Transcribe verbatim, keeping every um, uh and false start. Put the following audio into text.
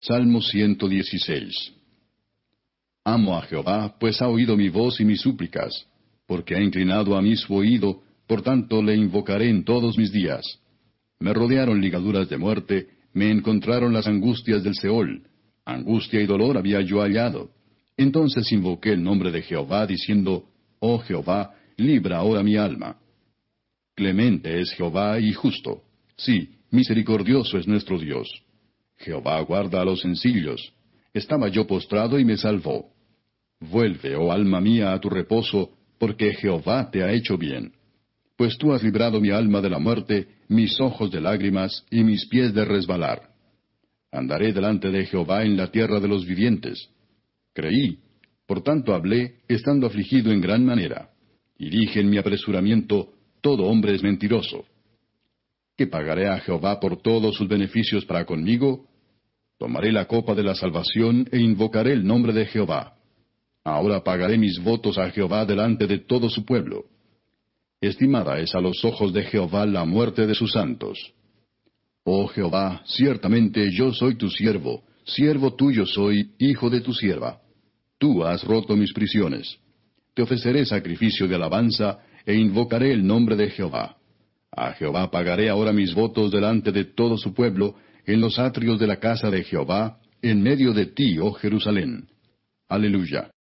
Salmo ciento dieciséis. Amo a Jehová, pues ha oído mi voz y mis súplicas, porque ha inclinado a mí su oído, por tanto le invocaré en todos mis días. Me rodearon ligaduras de muerte, me encontraron las angustias del Seol. Angustia y dolor había yo hallado. Entonces invoqué el nombre de Jehová, diciendo, Oh Jehová, libra ahora mi alma. Clemente es Jehová y justo. Sí, misericordioso es nuestro Dios. Jehová guarda a los sencillos. Estaba yo postrado y me salvó. Vuelve, oh alma mía, a tu reposo, porque Jehová te ha hecho bien. Pues tú has librado mi alma de la muerte, mis ojos de lágrimas, y mis pies de resbalar. Andaré delante de Jehová en la tierra de los vivientes. Creí, por tanto hablé, estando afligido en gran manera. Y dije en mi apresuramiento, todo hombre es mentiroso. ¿Qué pagaré a Jehová por todos sus beneficios para conmigo? Tomaré la copa de la salvación e invocaré el nombre de Jehová. Ahora pagaré mis votos a Jehová delante de todo su pueblo. Estimada es a los ojos de Jehová la muerte de sus santos. Oh Jehová, ciertamente yo soy tu siervo, siervo tuyo soy, hijo de tu sierva. Tú has roto mis prisiones. Te ofreceré sacrificio de alabanza, e invocaré el nombre de Jehová. A Jehová pagaré ahora mis votos delante de todo su pueblo, en los atrios de la casa de Jehová, en medio de ti, oh Jerusalén. Aleluya.